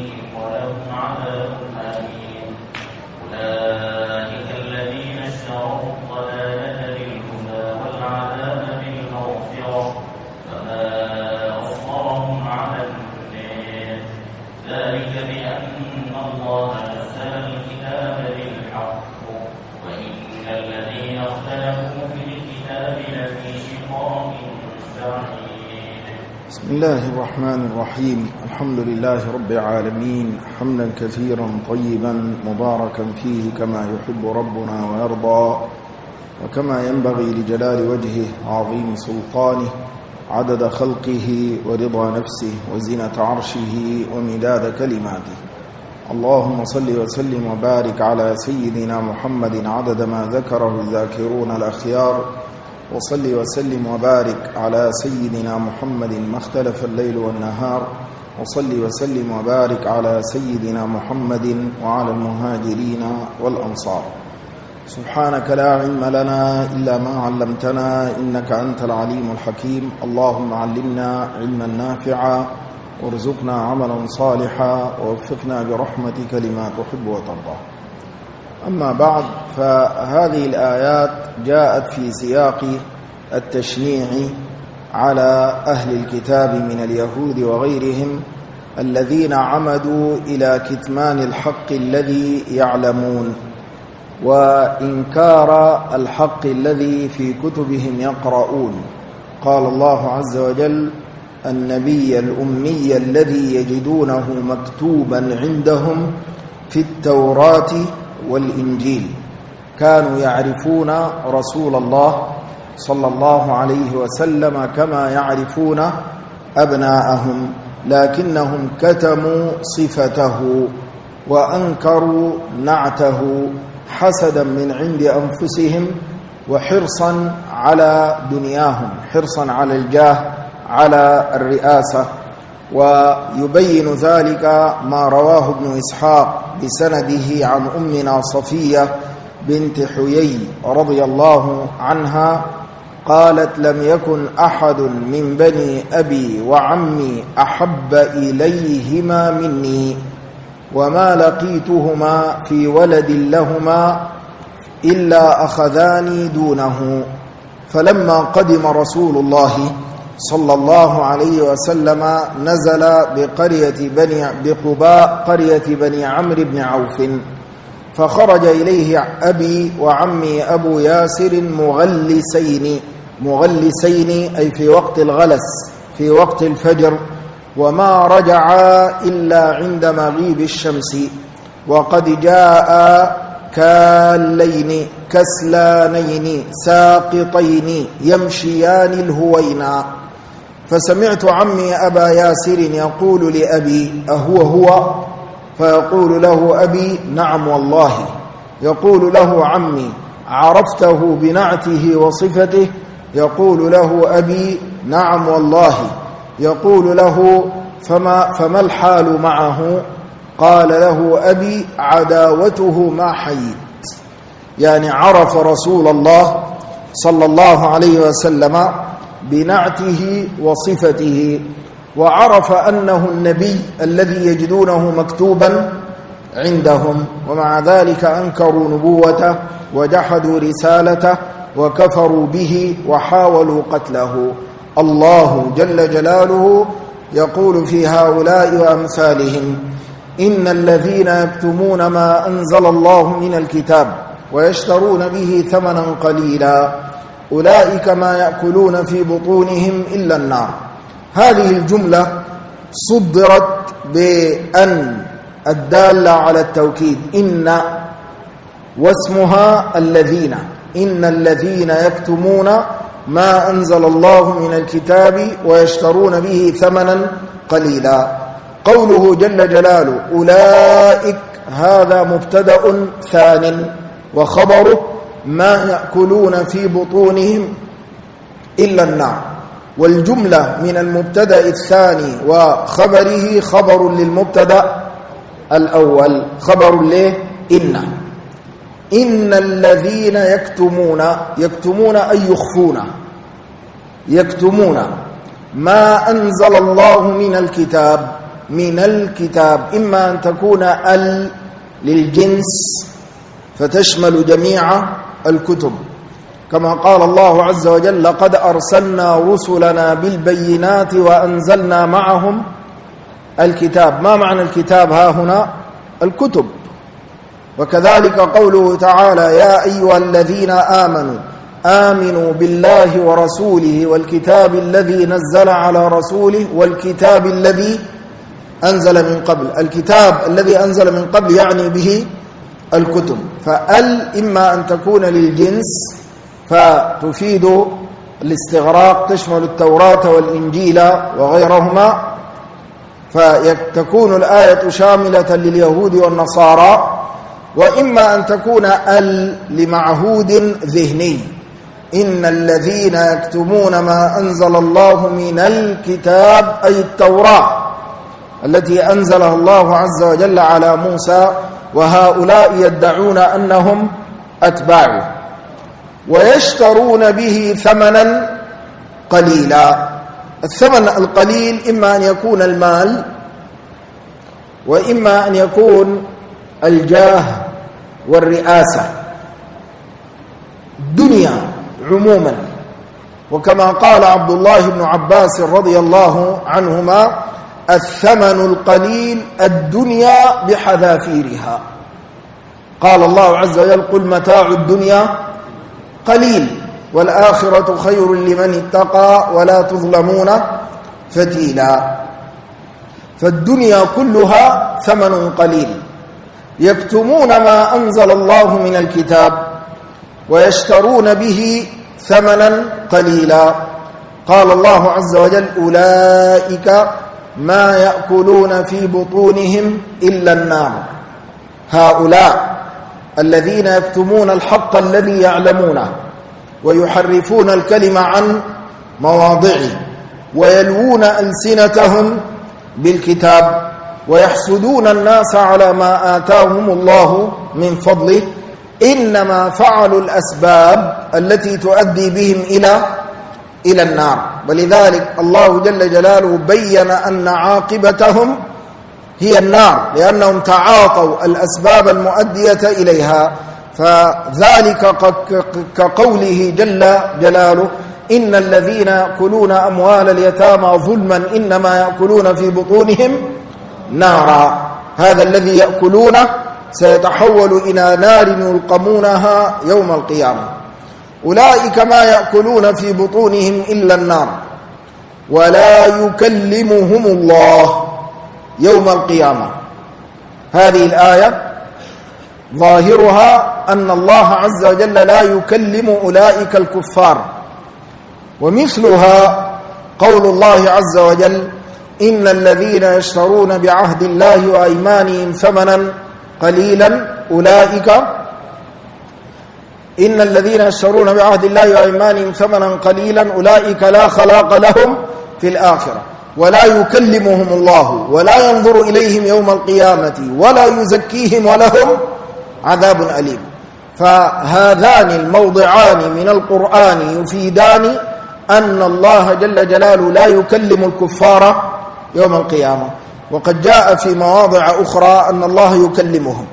عليهم ولهم عذاب أليم. أولئك الذين اشتروا الضلالة بالهدى والعذاب بالمغفرة فما أصبرهم على النار. ذلك بأن الله نزل الكتاب بالحق وإن الذين اختلفوا في الكتاب لفي شقاق بعيد. بسم الله الرحمن الرحيم. الحمد لله رب العالمين حمدا كثيرا طيبا مباركا فيه كما يحب ربنا ويرضى وكما ينبغي لجلال وجهه وعظيم سلطانه عدد خلقه ورضا نفسه وزنة عرشه ومداد كلماته. اللهم صل وسلم وبارك على سيدنا محمد عدد ما ذكره الذاكرون الأخيار، وصل وسلم وبارك على سيدنا محمد ما اختلف الليل والنهار، وصل وسلم وبارك على سيدنا محمد وعلى المهاجرين والأنصار. سبحانك لا علم لنا إلا ما علمتنا إنك أنت العليم الحكيم. اللهم علمنا علما نافعا وارزقنا عملا صالحا ووفقنا برحمتك لما تحب وترضى. أما بعد، فهذه الآيات جاءت في سياق التشنيع على أهل الكتاب من اليهود وغيرهم الذين عمدوا إلى كتمان الحق الذي يعلمون وإنكار الحق الذي في كتبهم يقرؤون. قال الله عز وجل: النبي الأمي الذي يجدونه مكتوبا عندهم في التوراة والإنجيل. كانوا يعرفون رسول الله صلى الله عليه وسلم كما يعرفون أبناءهم، لكنهم كتموا صفته وأنكروا نعته حسدا من عند أنفسهم وحرصا على دنياهم، حرصا على الجاه، على الرئاسة. ويبين ذلك ما رواه ابن إسحاق بسنده عن أمنا صفية بنت حيي رضي الله عنها قالت: لم يكن أحد من بني أبي وعمي أحب إليهما مني، وما لقيتهما في ولد لهما إلا أخذاني دونه. فلما قدم رسول الله صلى الله عليه وسلم نزل بقباء قرية بني عمرو بن عوف، فخرج إليه أبي وعمي أبو ياسر مغلسين أي في وقت الغلس، في وقت الفجر، وما رجعا إلا عند مغيب الشمس، وقد جاء كاللين كسلانين ساقطين يمشيان الهوينا. فسمعت عمي أبا ياسر يقول لأبي: أهو؟ فيقول له أبي: نعم والله. يقول له عمي: عرفته بنعته وصفته؟ يقول له أبي: نعم والله. يقول له: فما الحال معه؟ قال له أبي: عداوته ما حييت. يعني عرف رسول الله صلى الله عليه وسلم بنعته وصفته، وعرف أنه النبي الذي يجدونه مكتوبا عندهم، ومع ذلك أنكروا نبوته وجحدوا رسالته وكفروا به وحاولوا قتله. الله جل جلاله يقول في هؤلاء وأمثالهم: إن الذين يكتمون ما أنزل الله من الكتاب ويشترون به ثمنا قليلا أولئك ما يأكلون في بطونهم إلا النار. هذه الجملة صدرت بأن الدالة على التوكيد، إن واسمها الذين، إن الذين يكتمون ما أنزل الله من الكتاب ويشترون به ثمنا قليلا. قوله جل جلاله أولئك، هذا مبتدأ ثان، وخبره ما يأكلون في بطونهم إلا النار. والجملة من المبتدأ الثاني وخبره خبر للمبتدأ الأول، خبر له إن الذين يكتمون أي يخفون ما أنزل الله من الكتاب. من الكتاب، إما أن تكون للجنس فتشمل جميع الكتب، كما قال الله عز وجل: لقد أرسلنا رسلنا بالبينات وأنزلنا معهم الكتاب. ما معنى الكتاب ها هنا؟ الكتب. وكذلك قوله تعالى: يا أيها الذين آمنوا بالله ورسوله والكتاب الذي نزل على رسوله والكتاب الذي أنزل من قبل. الكتاب الذي أنزل من قبل يعني به الكتب. إما أن تكون للجنس فتفيد الاستغراق، تشمل التوراة والإنجيل وغيرهما، فتكون الآية شاملة لليهود والنصارى. وإما أن تكون لمعهود ذهني: إن الذين يكتمون ما أنزل الله من الكتاب، أي التوراة التي أنزلها الله عز وجل على موسى، وهؤلاء يدعون أنهم أتباعه، ويشترون به ثمنا قليلا. الثمن القليل إما أن يكون المال، وإما أن يكون الجاه والرئاسة، الدنيا عموما. وكما قال عبد الله بن عباس رضي الله عنهما: الثمن القليل الدنيا بحذافيرها. قال الله عز وجل: قل متاع الدنيا قليل والآخرة خير لمن اتقى ولا تظلمون فتيلا. فالدنيا كلها ثمن قليل، يكتمون ما أنزل الله من الكتاب ويشترون به ثمنا قليلا. قال الله عز وجل: أولئك ما يأكلون في بطونهم إلا النار. هؤلاء الذين يكتمون الحق الذي يعلمونه ويحرفون الكلمة عن مواضعه ويلوون ألسنتهم بالكتاب ويحسدون الناس على ما آتاهم الله من فضله، إنما فعلوا الأسباب التي تؤدي بهم إلى النار. ولذلك الله جل جلاله بين أن عاقبتهم هي النار، لأنهم تعاطوا الأسباب المؤدية إليها. فذلك كقوله جل جلاله: إن الذين يأكلون أموال اليتامى ظلما إنما يأكلون في بطونهم نارا. هذا الذي يأكلونه سيتحول إلى نار يلقمونها يوم القيامة. أولئك ما يأكلون في بطونهم إلا النار ولا يكلمهم الله يوم القيامة. هذه الآية ظاهرها أن الله عز وجل لا يكلم أولئك الكفار. ومثلها قول الله عز وجل: إن الذين يشترون بعهد الله وأيمانهم ثمنا قليلا أولئك إن الذين يشترون بعهد الله وأيمانهم ثمنا قليلا أولئك لا خلاق لهم في الآخرة ولا يكلمهم الله ولا ينظر إليهم يوم القيامة ولا يزكيهم ولهم عذاب أليم. فهذان الموضعان من القرآن يفيدان أن الله جل جلاله لا يكلم الكفار يوم القيامة. وقد جاء في مواضع أخرى أن الله يكلمهم،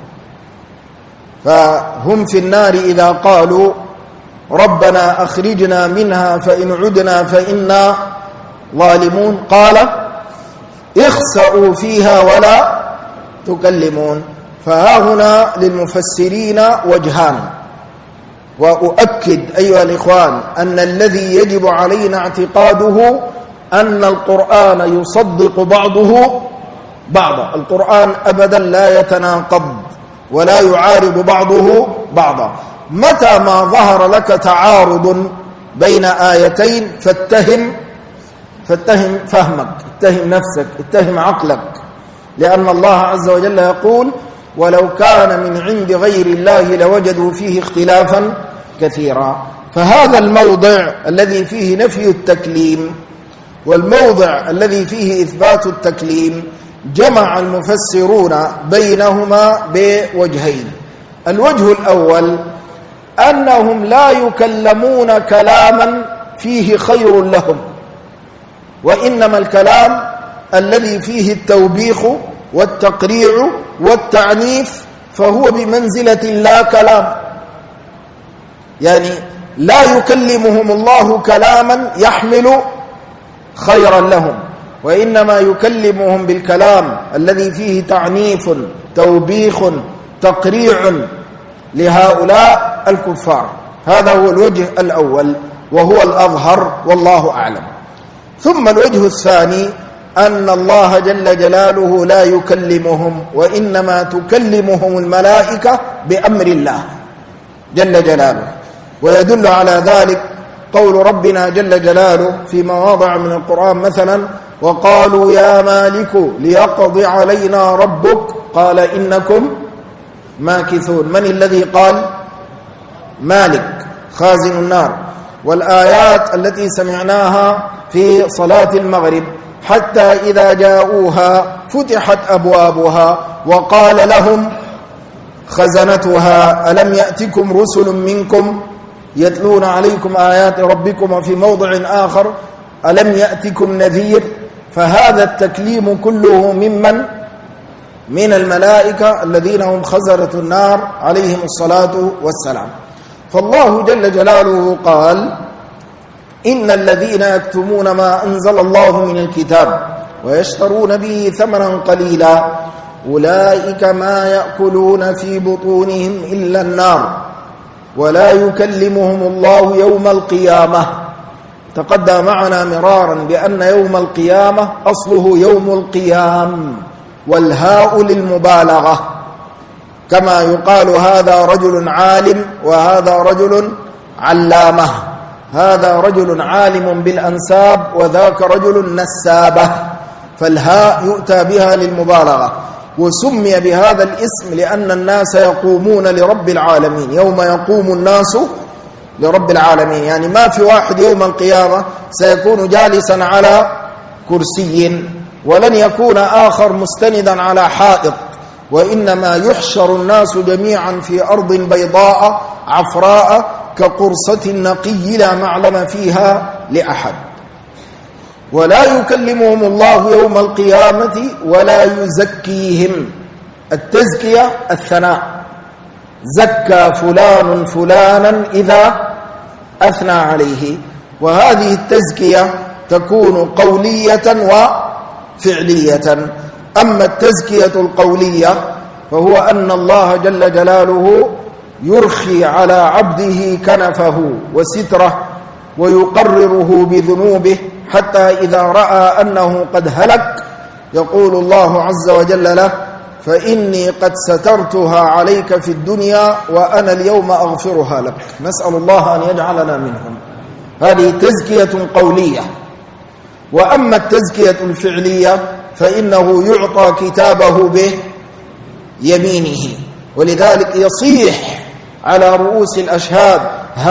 فهم في النار إذا قالوا: ربنا أخرجنا منها فإن عدنا فإنا ظالمون، قال: اخسأوا فيها ولا تكلمون. فها هنا للمفسرين وجهان. وأؤكد أيها الإخوان أن الذي يجب علينا اعتقاده أن القرآن يصدق بعضه بعضا. القرآن أبدا لا يتناقض ولا يعارض بعضه بعضا. متى ما ظهر لك تعارض بين آيتين فاتهم فهمك، اتهم نفسك، اتهم عقلك، لأن الله عز وجل يقول: ولو كان من عند غير الله لوجدوا فيه اختلافا كثيرا. فهذا الموضع الذي فيه نفي التكليم والموضع الذي فيه إثبات التكليم جمع المفسرون بينهما بوجهين. الوجه الأول أنهم لا يكلمون كلاما فيه خير لهم، وإنما الكلام الذي فيه التوبيخ والتقريع والتعنيف فهو بمنزلة لا كلام، يعني لا يكلمهم الله كلاما يحمل خيرا لهم، وإنما يكلمهم بالكلام الذي فيه تعنيف توبيخ تقريع لهؤلاء الكفار. هذا هو الوجه الأول وهو الأظهر والله أعلم. ثم الوجه الثاني أن الله جل جلاله لا يكلمهم، وإنما تكلمهم الملائكة بأمر الله جل جلاله، ويدل على ذلك قول ربنا جل جلاله في مواضع من القرآن مثلا: وقالوا يا مالك ليقض علينا ربك قال إنكم ماكثون. من الذي قال؟ مالك خازن النار. والآيات التي سمعناها في صلاة المغرب: حتى إذا جاءوها فتحت أبوابها وقال لهم خزنتها ألم يأتكم رسل منكم يتلون عليكم آيات ربكم، وفي موضع آخر ألم يأتكم نذير. فهذا التكليم كله من الملائكة الذين هم خزنة النار عليهم الصلاة والسلام. فالله جل جلاله قال: إن الذين يكتمون ما أنزل الله من الكتاب ويشترون به ثمنا قليلا أولئك ما يأكلون في بطونهم إلا النار ولا يكلمهم الله يوم القيامة. تقدم معنا مرارا بأن يوم القيامة أصله يوم القيام، والهاء للمبالغة، كما يقال هذا رجل عالم وهذا رجل علامة، هذا رجل عالم بالأنساب وذاك رجل نسابة، فالهاء يؤتى بها للمبالغة. وسمي بهذا الاسم لأن الناس يقومون لرب العالمين، يوم يقوم الناس لرب العالمين، يعني ما في واحد يوم القيامة سيكون جالسا على كرسي، ولن يكون آخر مستندا على حائط، وإنما يحشر الناس جميعا في أرض بيضاء عفراء كقرصة نقي لا معلم فيها لأحد. ولا يكلمهم الله يوم القيامة ولا يزكيهم. التزكية الثناء، زكى فلان فلانا إذا أثنى عليه، وهذه التزكية تكون قولية وفعلية. أما التزكية القولية فهو أن الله جل جلاله يرخي على عبده كنفه وستره ويقرره بذنوبه، حتى إذا رأى أنه قد هلك يقول الله عز وجل له: فإني قد سترتها عليك في الدنيا وأنا اليوم أغفرها لك. نسأل الله أن يجعلنا منهم. هذه تزكية قولية. وأما التزكية الفعلية فإنه يعطى كتابه بيمينه، ولذلك يصيح على رؤوس الأشهاد: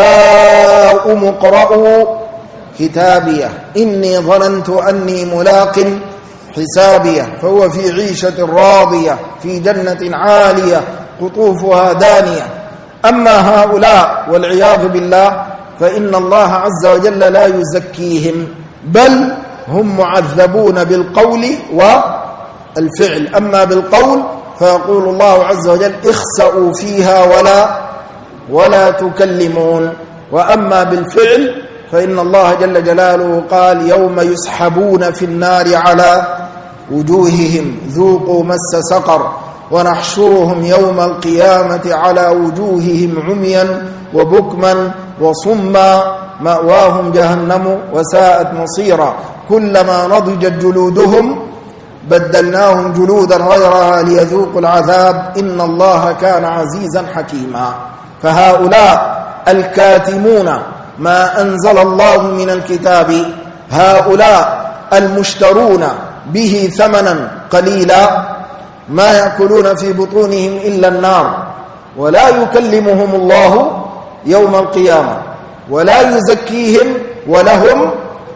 هاؤم اقرءوا كتابيه إني ظننت أني ملاق حسابيه فهو في عيشة راضية في جنة عالية قطوفها دانية. أما هؤلاء والعياذ بالله فإن الله عز وجل لا يزكيهم، بل هم معذبون بالقول والفعل. أما بالقول فيقول الله عز وجل: اخسأوا فيها ولا تكلمون. وأما بالفعل فإن الله جل جلاله قال: يوم يسحبون في النار على وجوههم ذوقوا مس سقر ونحشرهم يوم القيامة على وجوههم عميا وبكما وصما مأواهم جهنم وساءت مصيرا كلما نضجت جلودهم بدلناهم جلودا غيرها ليذوقوا العذاب إن الله كان عزيزا حكيما. فهؤلاء الكاتمون ما أنزل الله من الكتاب، هؤلاء المشترون به ثمنا قليلا، ما يأكلون في بطونهم إلا النار، ولا يكلمهم الله يوم القيامة ولا يزكيهم، ولهم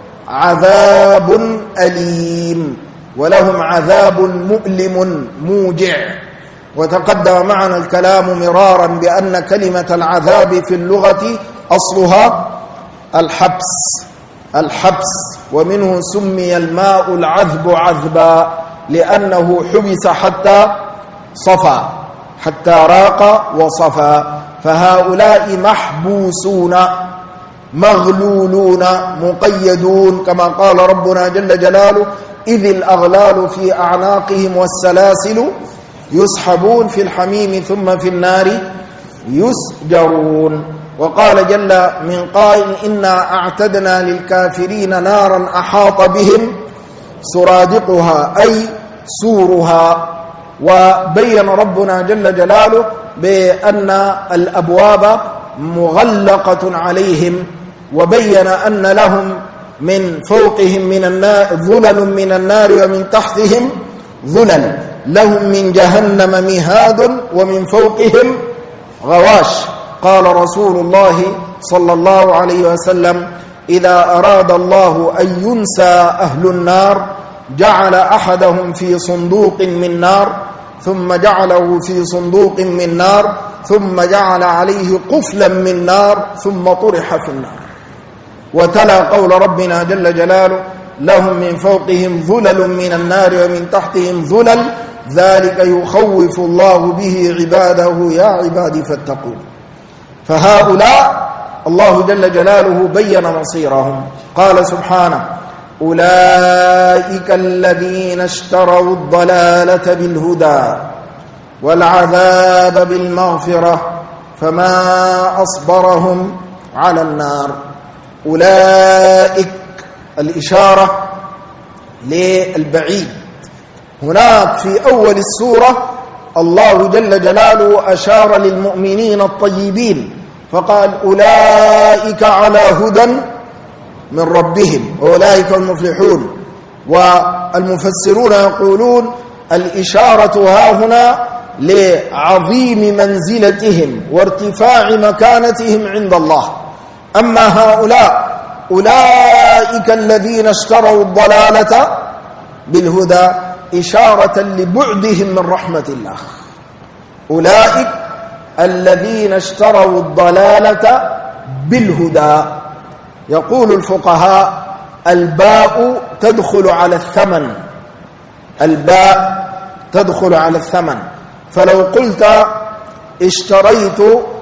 عذاب أليم، ولهم عذاب مؤلم موجع. وتقدم معنا الكلام مرارا بأن كلمة العذاب في اللغة أصلها الحبس ومنه سمي الماء العذب عذبا لأنه حبس حتى صفى، حتى راق وصفى. فهؤلاء محبوسون مغلولون مقيدون، كما قال ربنا جل جلاله: إذ الأغلال في أعناقهم والسلاسل يسحبون في الحميم ثم في النار يسجرون. وقال جل من قائل: إنا أعتدنا للكافرين نارا أحاط بهم سرادقها أي سورها. وبين ربنا جل جلاله بأن الأبواب مغلقة عليهم، وبين أن لهم من فوقهم من النار ظلل من النار ومن تحتهم ظلل، لهم من جهنم مهاد ومن فوقهم غواش. قال رسول الله صلى الله عليه وسلم: إذا أراد الله أن ينسى أهل النار جعل أحدهم في صندوق من نار، ثم جعله في صندوق من نار، ثم جعل عليه قفلا من نار، ثم طرح في النار. وتلا قول ربنا جل جلاله: لهم من فوقهم ظلل من النار ومن تحتهم ظلل، ذلك يخوف الله به عباده يا عبادي فاتقون. فهؤلاء الله جل جلاله بين مصيرهم، قال سبحانه: أولئك الذين اشتروا الضلالة بالهدى والعذاب بالمغفرة فما أصبرهم على النار. أولئك الإشارة للبعيد. هناك في أول السورة الله جل جلاله أشار للمؤمنين الطيبين فقال: أولئك على هدى من ربهم أولئك المفلحون. والمفسرون يقولون الإشارة هاهنا لعظيم منزلتهم وارتفاع مكانتهم عند الله. أما هؤلاء أولئك الذين اشتروا الضلالة بالهدى إشارة لبعدهم من رحمة الله. أولئك الذين اشتروا الضلالة بالهدى. يقول الفقهاء: الباء تدخل على الثمن، الباء تدخل على الثمن. فلو قلت اشتريت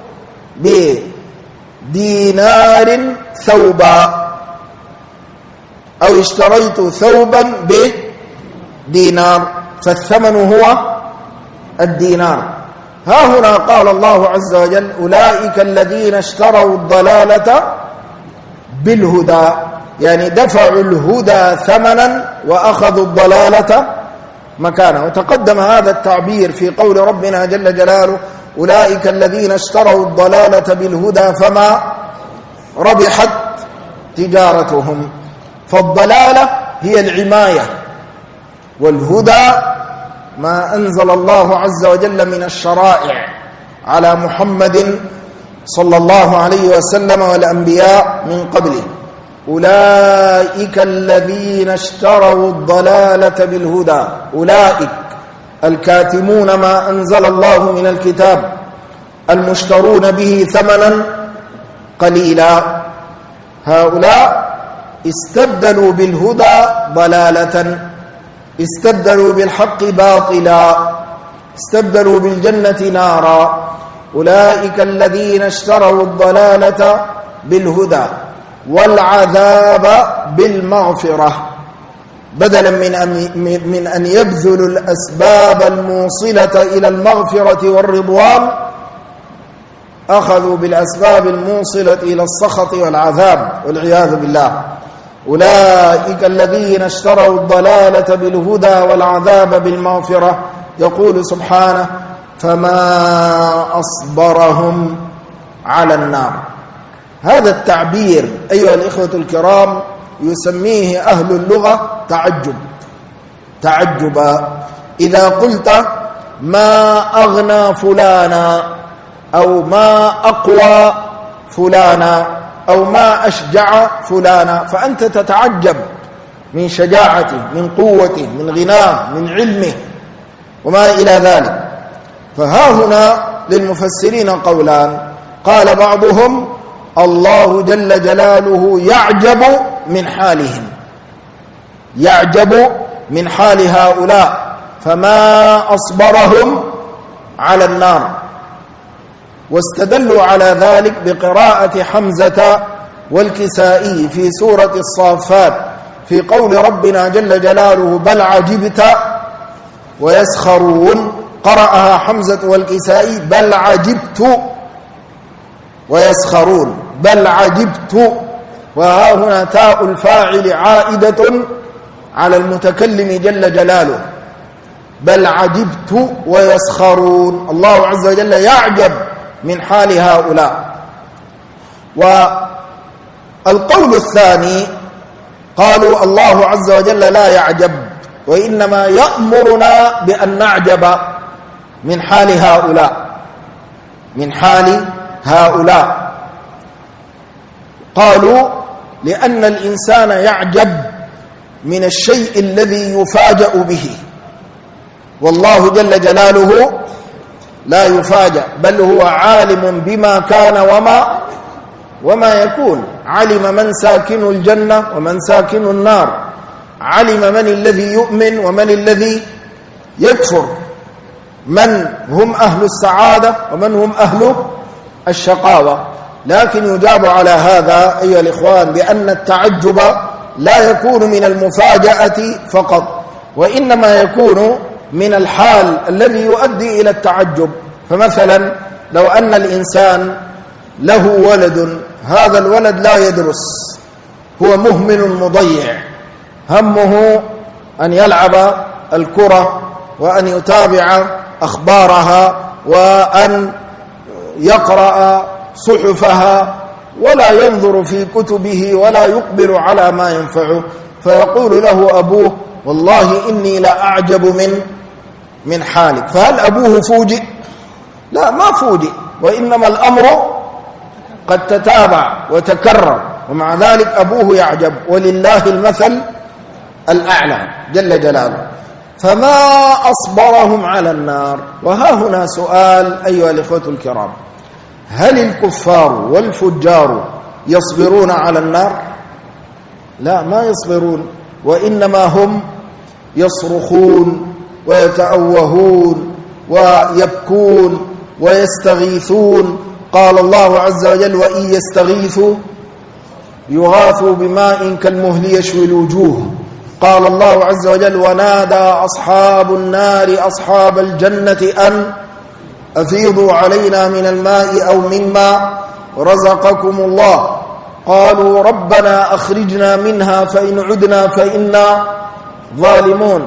بدينار ثوبا، أو اشتريت ثوبا بدينار، فالثمن هو الدينار. ها هنا قال الله عز وجل: أولئك الذين اشتروا الضلالة بالهدى، يعني دفعوا الهدى ثمنا وأخذوا الضلالة مكانه. وتقدم هذا التعبير في قول ربنا جل جلاله: أولئك الذين اشتروا الضلالة بالهدى فما ربحت تجارتهم. فالضلالة هي العماية، والهدى ما أنزل الله عز وجل من الشرائع على محمد صلى الله عليه وسلم والأنبياء من قبله. أولئك الذين اشتروا الضلالة بالهدى، أولئك الكاتمون ما أنزل الله من الكتاب، المشترون به ثمنا قليلا. هؤلاء استبدلوا بالهدى ضلالة، استبدلوا بالحق باطلا، استبدلوا بالجنة نارا. أولئك الذين اشتروا الضلالة بالهدى والعذاب بالمغفرة، بدلا من أن يبذلوا الأسباب الموصلة إلى المغفرة والرضوان، أخذوا بالأسباب الموصلة إلى السخط والعذاب والعياذ بالله. أولئك الذين اشتروا الضلالة بالهدى والعذاب بالمغفرة. يقول سبحانه: فما أصبرهم على النار. هذا التعبير أيها الإخوة الكرام يسميه أهل اللغة تعجبا. إذا قلت ما أغنى فلانا، أو ما أقوى فلانا، أو ما أشجع فلانا، فأنت تتعجب من شجاعته، من قوته، من غناه، من علمه وما إلى ذلك. فها هنا للمفسرين قولان. قال بعضهم: الله جل جلاله يعجب من حالهم، يعجب من حال هؤلاء فما أصبرهم على النار. واستدلوا على ذلك بقراءة حمزة والكسائي في سورة الصافات في قول ربنا جل جلاله بل عجبت ويسخرون، قرأها حمزة والكسائي بل عجبت ويسخرون، بل عجبت، وها هنا تاء الفاعل عائدة على المتكلم جل جلاله، بل عجبت ويسخرون. الله عز وجل يعجب من حال هؤلاء. والقول الثاني قالوا الله عز وجل لا يعجب، وإنما يأمرنا بأن نعجب من حال هؤلاء، من حال هؤلاء. قالوا لأن الإنسان يعجب من الشيء الذي يفاجأ به، والله جل جلاله لا يفاجأ، بل هو عالم بما كان وما يكون. علم من ساكن الجنة ومن ساكن النار، علم من الذي يؤمن ومن الذي يكفر، من هم أهل السعادة ومن هم أهل الشقاوة. لكن يجاب على هذا أيها الإخوان بأن التعجب لا يكون من المفاجأة فقط، وإنما يكون من الحال الذي يؤدي إلى التعجب. فمثلا لو أن الإنسان له ولد، هذا الولد لا يدرس، هو مهمل مضيع، همه أن يلعب الكرة وأن يتابع أخبارها وأن يقرأ صحفها، ولا ينظر في كتبه ولا يقبل على ما ينفعه. فيقول له أبوه والله إني لأعجب من حالك. فهل أبوه فوجئ؟ لا، ما فوجئ، وإنما الأمر قد تتابع وتكرر، ومع ذلك أبوه يعجب، ولله المثل الأعلى جل جلاله. فما أصبرهم على النار. وها هنا سؤال أيها الإخوة الكرام، هل الكفار والفجار يصبرون على النار؟ لا، ما يصبرون، وإنما هم يصرخون ويتأوهون ويبكون ويستغيثون. قال الله عز وجل وإن يستغيثوا يغاثوا بماء كالمهل يشوي الوجوه. قال الله عز وجل ونادى أصحاب النار أصحاب الجنة أن أفيضوا علينا من الماء أو مما رزقكم الله. قالوا ربنا أخرجنا منها فإن عدنا فإنا ظالمون.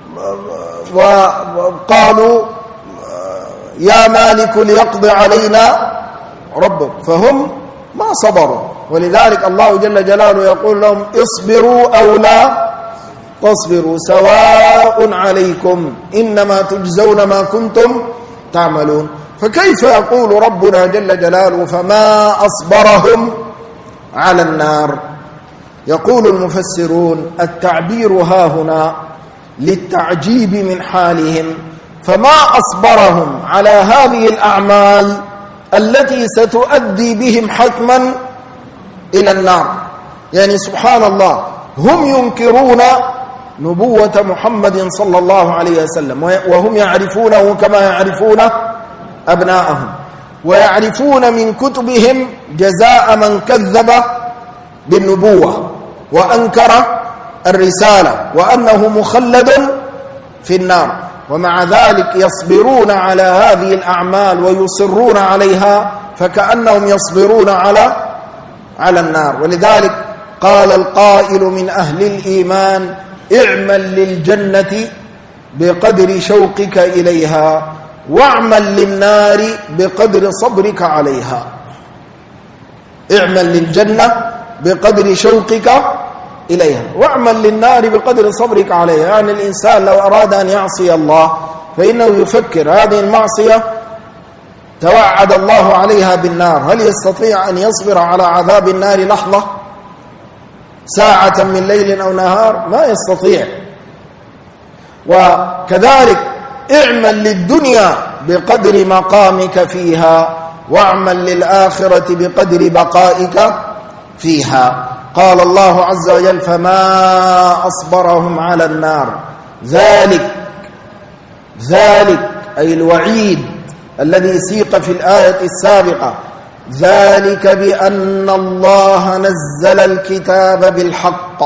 وقالوا يا مالك ليقضي علينا ربك، فهم ما صبروا. ولذلك الله جل جلاله يقول لهم اصبروا أو لا تصبروا سواء عليكم إنما تجزون ما كنتم تعملون. فكيف يقول ربنا جل جلاله فما أصبرهم على النار؟ يقول المفسرون التعبير ها هنا للتعجيب من حالهم، فما أصبرهم على هذه الأعمال التي ستؤدي بهم حتما إلى النار. يعني سبحان الله، هم ينكرون نبوة محمد صلى الله عليه وسلم، وهم يعرفونه كما يعرفون أبناءهم، ويعرفون من كتبهم جزاء من كذب بالنبوة وأنكر الرسالة وأنه مخلد في النار، ومع ذلك يصبرون على هذه الأعمال ويصرون عليها فكأنهم يصبرون على النار. ولذلك قال القائل من أهل الإيمان اعمل للجنة بقدر شوقك إليها واعمل للنار بقدر صبرك عليها. اعمل للجنة بقدر شوقك إليها واعمل للنار بقدر صبرك عليها. يعني الإنسان لو أراد أن يعصي الله فإنه يفكر هذه المعصية توعد الله عليها بالنار، هل يستطيع أن يصبر على عذاب النار لحظة ساعة من ليل أو نهار؟ ما يستطيع. وكذلك اعمل للدنيا بقدر مقامك فيها واعمل للآخرة بقدر بقائك فيها. قال الله عز وجل فما أصبرهم على النار. ذلك أي الوعيد الذي سيق في الآية السابقة، ذلك بأن الله نزل الكتاب بالحق.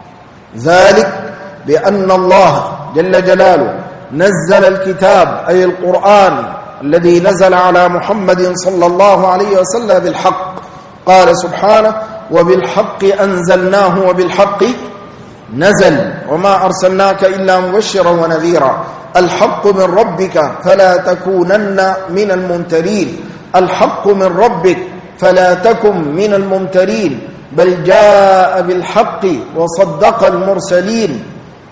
ذلك بأن الله جل جلاله نزل الكتاب أي القرآن الذي نزل على محمد صلى الله عليه وسلم بالحق. قال سبحانه وبالحق أنزلناه وبالحق نزل وما أرسلناك إلا مبشرا ونذيرا. الحق من ربك فلا تكونن من الممترين. الحق من ربك فلا تكن من الممترين بل جاء بالحق وصدق المرسلين.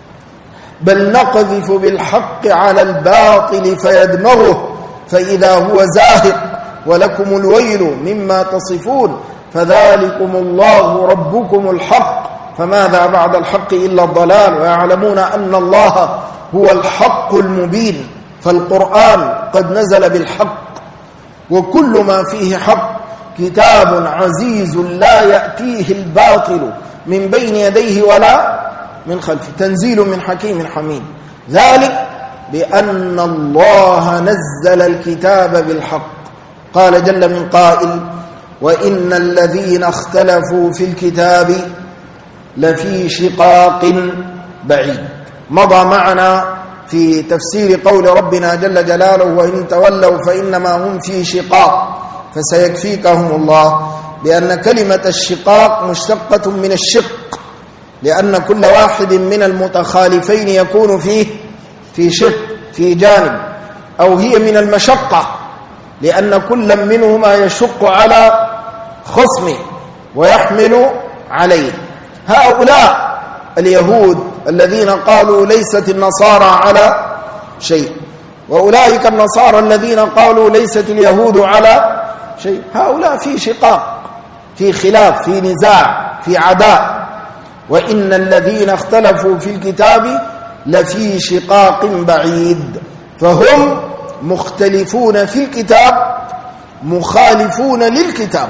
بل نقذف بالحق على الباطل فيدمغه فإذا هو زاهق ولكم الويل مما تصفون. فذلكم الله ربكم الحق فماذا بعد الحق إلا الضلال. ويعلمون أن الله هو الحق المبين. فالقرآن قد نزل بالحق وكل ما فيه حق. كتاب عزيز لا يأتيه الباطل من بين يديه ولا من خلفه تنزيل من حكيم حميد. ذلك بأن الله نزل الكتاب بالحق. قال جل من قائل وإن الذين اختلفوا في الكتاب لفي شقاق بعيد. مضى معنا في تفسير قول ربنا جل جلاله وإن تولوا فإنما هم في شقاق فسيكفيكهم الله، بأن كلمة الشقاق مشتقة من الشق، لأن كل واحد من المتخالفين يكون في شق في جانب، أو هي من المشقة لأن كل منهما يشق على خصمه ويحمل عليه. هؤلاء اليهود الذين قالوا ليست النصارى على شيء، وأولئك النصارى الذين قالوا ليست اليهود على شيء، هؤلاء في شقاق، في خلاف، في نزاع، في عداء. وإن الذين اختلفوا في الكتاب لفي شقاق بعيد. فهم مختلفون في الكتاب مخالفون للكتاب،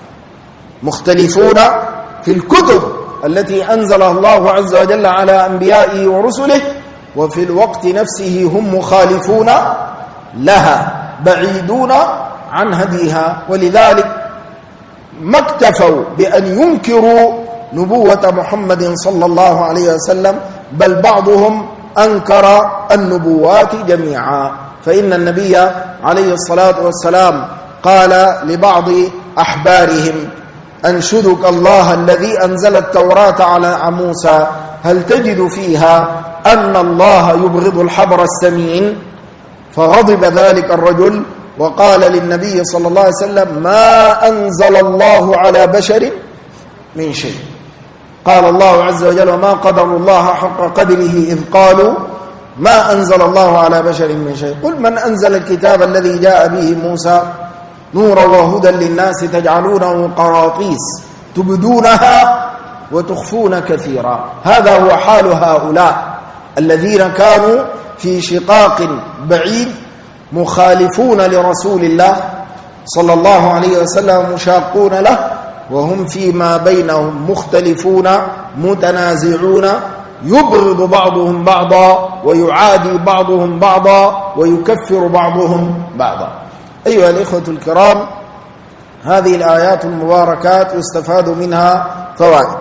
مختلفون في الكتب التي أنزلها الله عز وجل على أنبيائه ورسله، وفي الوقت نفسه هم مخالفون لها بعيدون عن هديها. ولذلك ما اكتفوا بأن ينكروا نبوة محمد صلى الله عليه وسلم، بل بعضهم أنكر النبوات جميعا. فإن النبي عليه الصلاة والسلام قال لبعض أحبارهم أنشدك الله الذي أنزل التوراة على موسى هل تجد فيها أن الله يبغض الحبر السمين؟ فغضب ذلك الرجل وقال للنبي صلى الله عليه وسلم ما أنزل الله على بشر من شيء. قال الله عز وجل وما قدر الله حق قدره إذ قالوا ما أنزل الله على بشر من شيء. قل من أنزل الكتاب الذي جاء به موسى نورا وهدى للناس تجعلونه قراطيس تبدونها وتخفون كثيرا. هذا هو حال هؤلاء الذين كانوا في شقاق بعيد مخالفون لرسول الله صلى الله عليه وسلم مشاقون له، وهم فيما بينهم مختلفون متنازعون، يبغض بعضهم بعضا ويعادي بعضهم بعضا ويكفر بعضهم بعضا. أيها الإخوة الكرام، هذه الآيات المباركات يستفاد منها فوائد.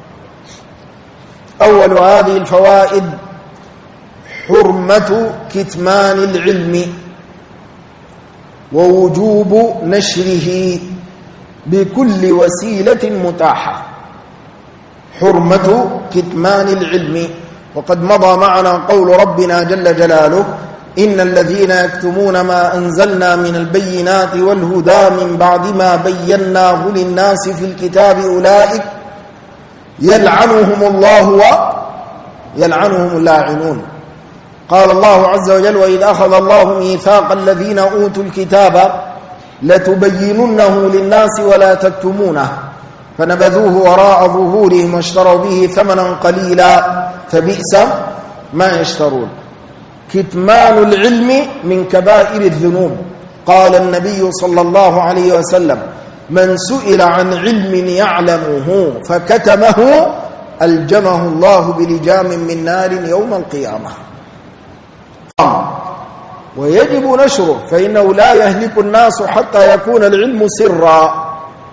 أول هذه الفوائد حرمة كتمان العلم ووجوب نشره بكل وسيلة متاحة. حرمة كتمان العلم. وقد مضى معنا قول ربنا جل جلاله إن الذين يكتمون ما أنزلنا من البينات والهدى من بعد ما بيناه للناس في الكتاب أولئك يلعنهم الله ويلعنهم اللاعنون. قال الله عز وجل وإذ أخذ الله ميثاق الذين أوتوا الكتاب لتبيننه للناس ولا تكتمونه فنبذوه وراء ظهورهم واشتروا به ثمنا قليلا فبئس ما يشترون. كتمان العلم من كبائر الذنوب. قال النبي صلى الله عليه وسلم من سئل عن علم يعلمه فكتمه ألجمه الله بلجام من نار يوم القيامة. ويجب نشره، فإنه لا يهلك الناس حتى يكون العلم سرا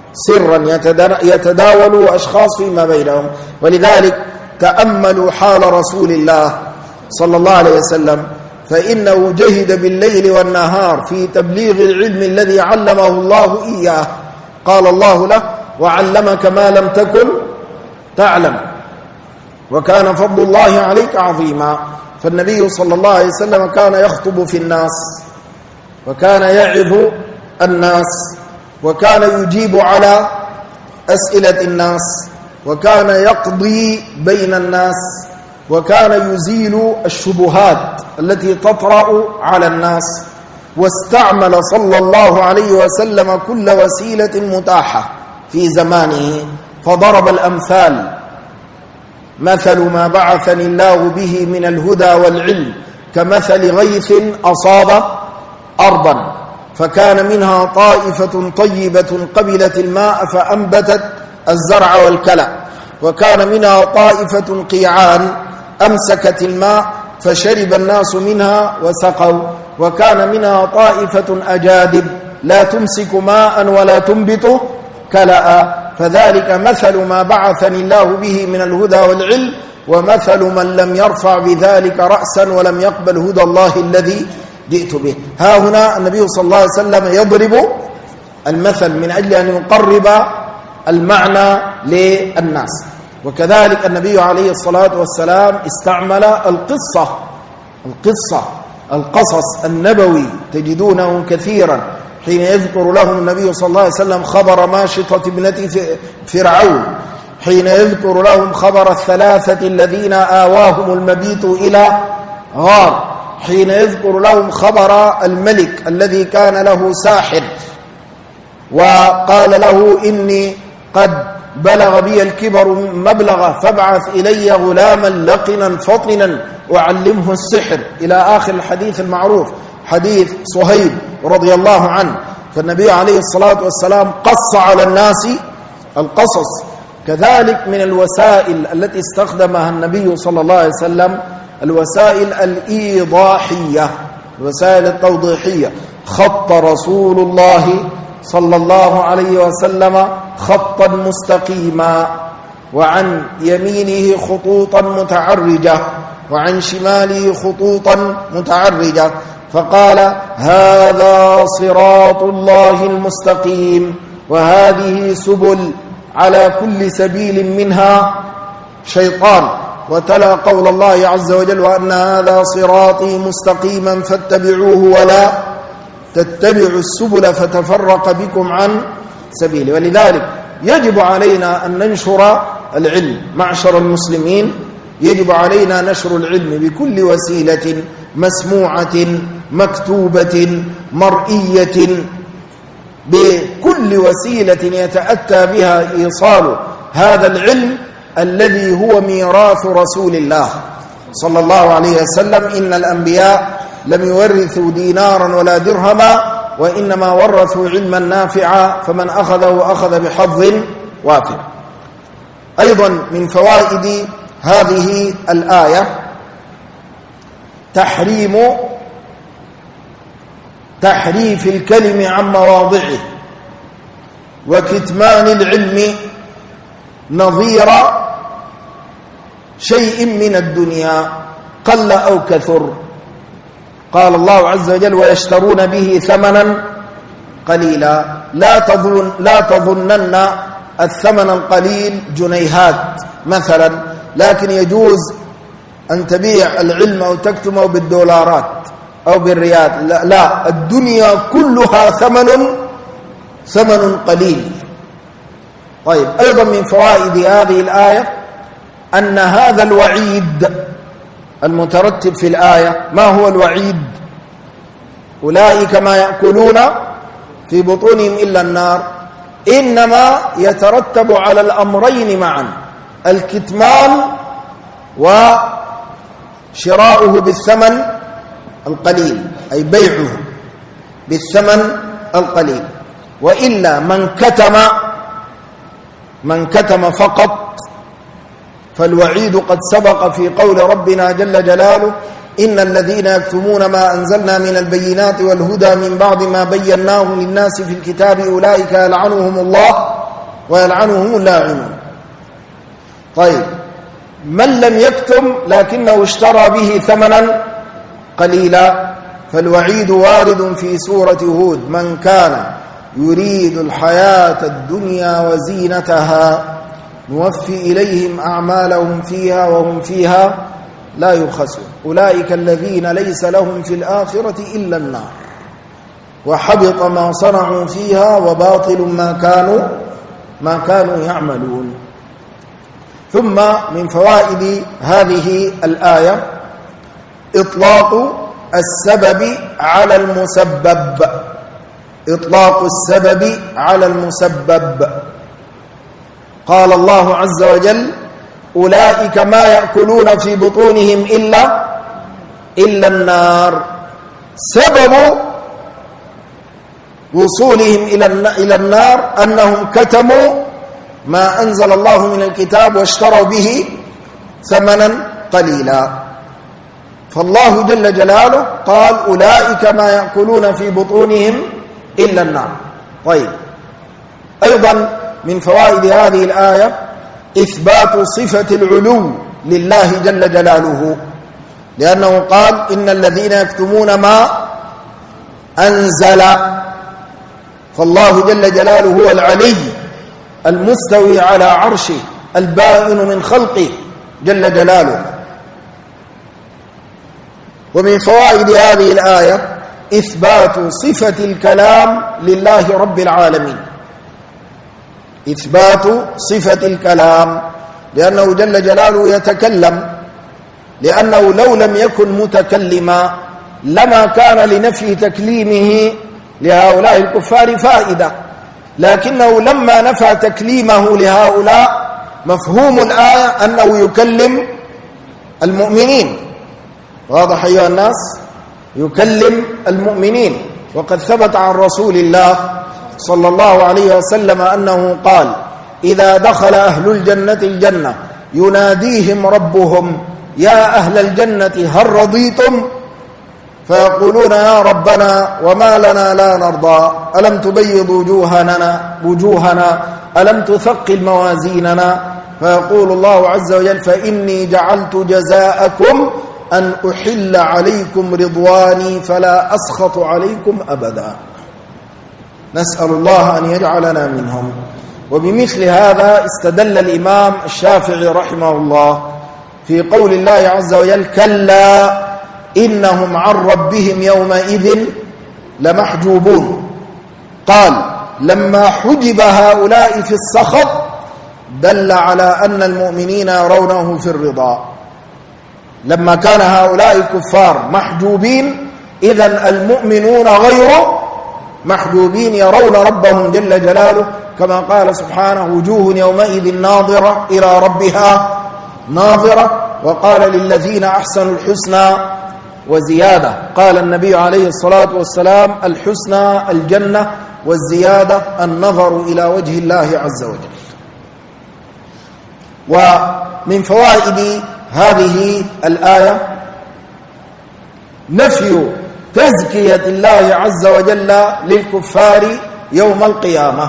يتداول أشخاص فيما بينهم. ولذلك تأملوا حال رسول الله صلى الله عليه وسلم، فإنه جهد بالليل والنهار في تبليغ العلم الذي علمه الله إياه. قال الله له: وعلمك ما لم تكن تعلم وكان فضل الله عليك عظيما. فالنبي صلى الله عليه وسلم كان يخطب في الناس، وكان يعظ الناس، وكان يجيب على أسئلة الناس، وكان يقضي بين الناس، وكان يزيل الشبهات التي تطرأ على الناس. واستعمل صلى الله عليه وسلم كل وسيلة متاحة في زمانه، فضرب الأمثال: مثل ما بعثني الله به من الهدى والعلم كمثل غيث أصاب أرضا فكان منها طائفة طيبة قبلت الماء فأنبتت الزرع والكلى، وكان منها طائفة قيعان أمسكت الماء فشرب الناس منها وسقوا، وكان منها طائفة أجادب لا تمسك ماء ولا تنبت كلأ. فذلك مثل ما بعثني الله به من الهدى والعلم، ومثل من لم يرفع بذلك رأسا ولم يقبل هدى الله الذي جئت به. ها هنا النبي صلى الله عليه وسلم يضرب المثل من أجل أن يقرب المعنى للناس. وكذلك النبي عليه الصلاة والسلام استعمل القصص النبوي، تجدونه كثيرا حين يذكر لهم النبي صلى الله عليه وسلم خبر ماشطة ابنة فرعون، حين يذكر لهم خبر الثلاثة الذين آواهم المبيت إلى غار، حين يذكر لهم خبر الملك الذي كان له ساحر وقال له: إني قد بلغ بي الكبر مبلغه فابعث إلي غلاما لقنا فطنا وعلمه السحر، إلى آخر الحديث المعروف، حديث صهيب رضي الله عنه. فالنبي عليه الصلاة والسلام قص على الناس القصص. كذلك من الوسائل التي استخدمها النبي صلى الله عليه وسلم الوسائل الإيضاحية، الوسائل التوضيحية. خط رسول الله صلى الله عليه وسلم خطا مستقيما، وعن يمينه خطوطا متعرجة، وعن شماله خطوطا متعرجة، فقال: هذا صراط الله المستقيم، وهذه سبل، على كل سبيل منها شيطان. وتلا قول الله عز وجل: وأن هذا صراطي مستقيما فاتبعوه ولا تتبعوا السبل فتفرق بكم عن سبيله. ولذلك يجب علينا أن ننشر العلم معشر المسلمين، يجب علينا نشر العلم بكل وسيلة مسموعة مكتوبة مرئية، بكل وسيلة يتأتى بها إيصال هذا العلم الذي هو ميراث رسول الله صلى الله عليه وسلم. إن الأنبياء لم يورثوا دينارا ولا درهما، وإنما ورثوا علما نافعا، فمن أخذه أخذ بحظ وافر. أيضا من فوائد هذه الآية تحريف الكلم عن مواضعه، وكتمان العلم نظير شيء من الدنيا قل أو كثر. قال الله عز وجل: ويشترون به ثمنا قليلا. لا تظنن الثمن القليل جنيهات مثلا، لكن يجوز أن تبيع العلم أو تكتمه بالدولارات أو بالريال. لا، الدنيا كلها ثمن قليل. طيب، أيضا من فوائد هذه الآية أن هذا الوعيد المترتب في الآية، ما هو الوعيد؟ أولئك ما يأكلون في بطونهم إلا النار، إنما يترتب على الأمرين معا: الكتمان وشراؤه بالثمن القليل، أي بيعه بالثمن القليل. وإلا من كتم فقط فالوعيد قد سبق في قول ربنا جل جلاله إن الذين يكتمون ما أنزلنا من البينات والهدى من بعد ما بيناه للناس في الكتاب أولئك يلعنهم الله ويلعنهم اللاعنون. طيب، من لم يكتم لكنه اشترى به ثمنا قليلا فالوعيد وارد في سورة هود: من كان يريد الحياة الدنيا وزينتها نوفي إليهم أعمالهم فيها وهم فيها لا يبخسون أولئك الذين ليس لهم في الآخرة إلا النار وحبط ما صنعوا فيها وباطل ما كانوا يعملون. ثم من فوائد هذه الآية إطلاق السبب على المسبب. إطلاق السبب على المسبب. قال الله عز وجل: أولئك ما يأكلون في بطونهم إلا النار. سبب وصولهم إلى النار أنهم كتموا ما أنزل الله من الكتاب واشتروا به ثمنا قليلا. فالله جل جلاله قال: أولئك ما يأكلون في بطونهم إلا النار. طيب، أيضا من فوائد هذه الآية إثبات صفة العلو لله جل جلاله، لأنه قال: إن الذين يكتمون ما أنزل. فالله جل جلاله هو العلي المستوي على عرشه البائن من خلقه جل جلاله. ومن فوائد هذه الآية إثبات صفة الكلام لله رب العالمين. إثبات صفة الكلام، لأنه جل جلاله يتكلم، لأنه لو لم يكن متكلما لما كان لنفي تكليمه لهؤلاء الكفار فائدة، لكنه لما نفى تكليمه لهؤلاء مفهوم الآية أنه يكلم المؤمنين. واضح أيها الناس؟ يكلم المؤمنين. وقد ثبت عن رسول الله صلى الله عليه وسلم أنه قال: إذا دخل أهل الجنة الجنة يناديهم ربهم: يا أهل الجنة هل رضيتم؟ فيقولون: يا ربنا وما لنا لا نرضى، ألم تبيض وجوهنا ألم تثقل موازيننا؟ فيقول الله عز وجل: فإني جعلت جزاءكم أن أحل عليكم رضواني فلا أسخط عليكم أبدا. نسأل الله أن يجعلنا منهم. وبمثل هذا استدل الإمام الشافعي رحمه الله في قول الله عز وجل: كلا إنهم عن ربهم يومئذ لمحجوبون. قال: لما حجب هؤلاء في السخط دل على أن المؤمنين يرونه في الرضا. لما كان هؤلاء الكفار محجوبين، إذن المؤمنون غير محجوبين يرون ربهم جل جلاله، كما قال سبحانه: وجوه يومئذ ناظرة إلى ربها ناظرة. وقال: للذين أحسنوا الحسنى وزيادة. قال النبي عليه الصلاة والسلام: الحسنى الجنة والزيادة النظر إلى وجه الله عز وجل. ومن فوائد هذه الآية نفي تزكية الله عز وجل للكفار يوم القيامة.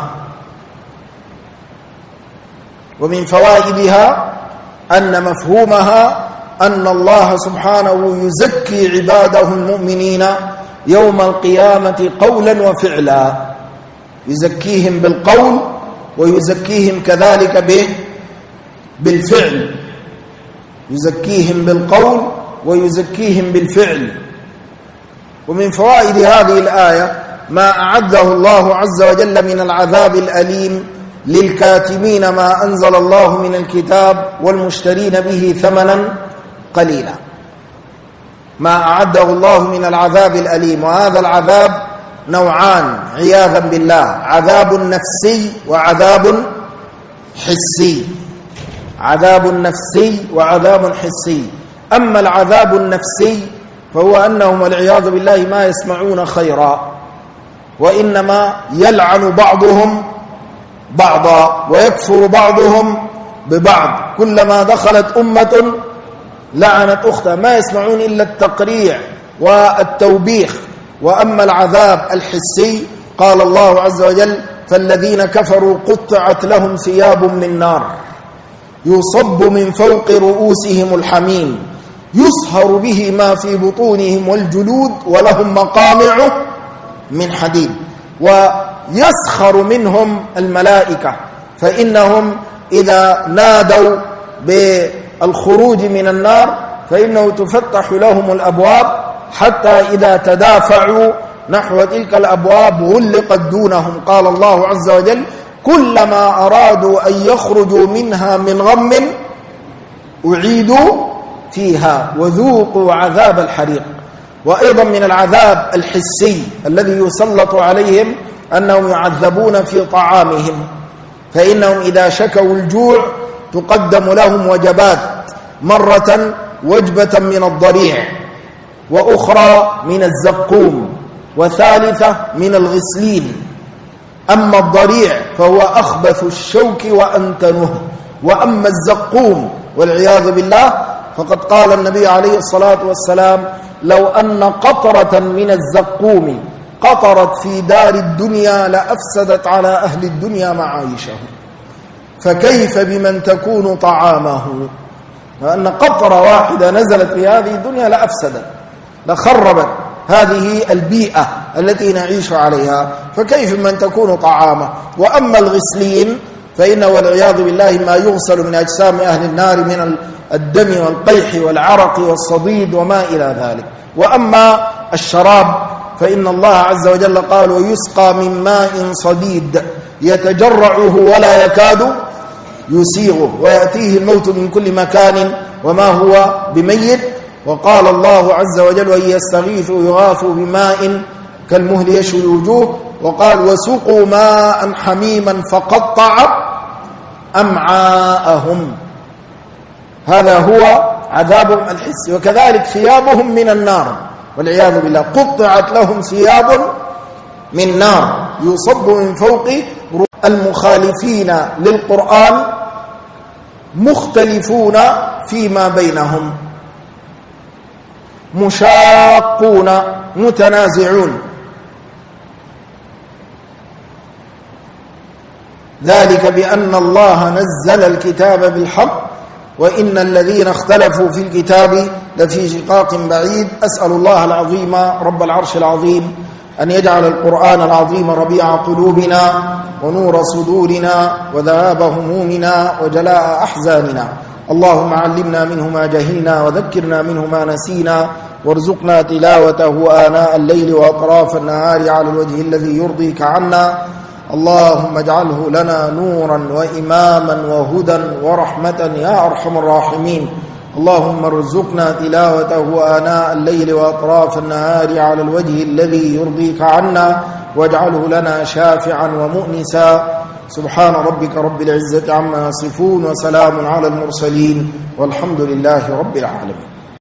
ومن فوائدها أن مفهومها أن الله سبحانه يزكي عباده المؤمنين يوم القيامة قولا وفعلا، يزكيهم بالقول ويزكيهم كذلك بالفعل، يزكيهم بالقول ويزكيهم بالفعل. ومن فوائد هذه الآية ما أعده الله عز وجل من العذاب الأليم للكاتمين ما أنزل الله من الكتاب والمشترين به ثمنا قليلا. ما أعده الله من العذاب الأليم، وهذا العذاب نوعان عياذا بالله: عذاب نفسي وعذاب حسي. عذاب نفسي وعذاب حسي. أما العذاب النفسي فهو أنهم والعياذ بالله ما يسمعون خيرا، وإنما يلعن بعضهم بعضا ويكفر بعضهم ببعض. كلما دخلت أمة لعنت أختها، ما يسمعون إلا التقريع والتوبيخ. وأما العذاب الحسي قال الله عز وجل: فالذين كفروا قطعت لهم ثياب من نار يصب من فوق رؤوسهم الحميم يصهر به ما في بطونهم والجلود ولهم مقامع من حديد. ويسخر منهم الملائكة، فإنهم إذا نادوا بالخروج من النار فإنه تفتح لهم الأبواب، حتى إذا تدافعوا نحو تلك الأبواب غلقت دونهم. قال الله عز وجل: كلما أرادوا أن يخرجوا منها من غم أعيدوا فيها وذوقوا عذاب الحريق. وأيضا من العذاب الحسي الذي يسلط عليهم أنهم يعذبون في طعامهم، فإنهم إذا شكوا الجوع تقدم لهم وجبات، مرة وجبة من الضريع، وأخرى من الزقوم، وثالثة من الغسلين. أما الضريع فهو أخبث الشوك وأنتنه، وأما الزقوم والعياذ بالله فقد قال النبي عليه الصلاة والسلام: لو أن قطرة من الزقوم قطرت في دار الدنيا لأفسدت على أهل الدنيا معايشهم، فكيف بمن تكون طعامه؟ وأن قطرة واحدة نزلت في هذه الدنيا لأفسدت، لخربت هذه البيئة التي نعيش عليها، فكيف من تكون طعامه؟ وأما الغسلين فإنه والعياذ بالله ما يغسل من أجسام أهل النار من الدم والقيح والعرق والصديد وما إلى ذلك. وأما الشراب فإن الله عز وجل قال: ويسقى من ماء صديد يتجرعه ولا يكاد يسيغه ويأتيه الموت من كل مكان وما هو بميت. وقال الله عز وجل: وإن يستغيثوا يغاثوا بماء كالمهل يشوي الوجوه. وقال: وسقوا ماء حميما فقطع أمعاءهم. هذا هو عذابهم الحسي. وكذلك ثيابهم من النار والعياذ بالله، قطعت لهم ثياب من نار يصب من فوق. المخالفين للقرآن مختلفون فيما بينهم، مشاقون متنازعون. ذلك بأن الله نزل الكتاب بالحق وإن الذين اختلفوا في الكتاب لفي شقاق بعيد. أسأل الله العظيم رب العرش العظيم أن يجعل القرآن العظيم ربيع قلوبنا ونور صدورنا وذهاب همومنا وجلاء أحزاننا. اللهم علمنا منه ما جهلنا وذكرنا منه ما نسينا، وارزقنا تلاوته آناء الليل وأطراف النهار على الوجه الذي يرضيك عنا. اللهم اجعله لنا نورا وإماما وهدى ورحمة يا أرحم الراحمين. اللهم ارزقنا تلاوته آناء الليل وأطراف النهار على الوجه الذي يرضيك عنا، واجعله لنا شافعا ومؤنسا. سبحان ربك رب العزة عما يصفون وسلام على المرسلين والحمد لله رب العالمين.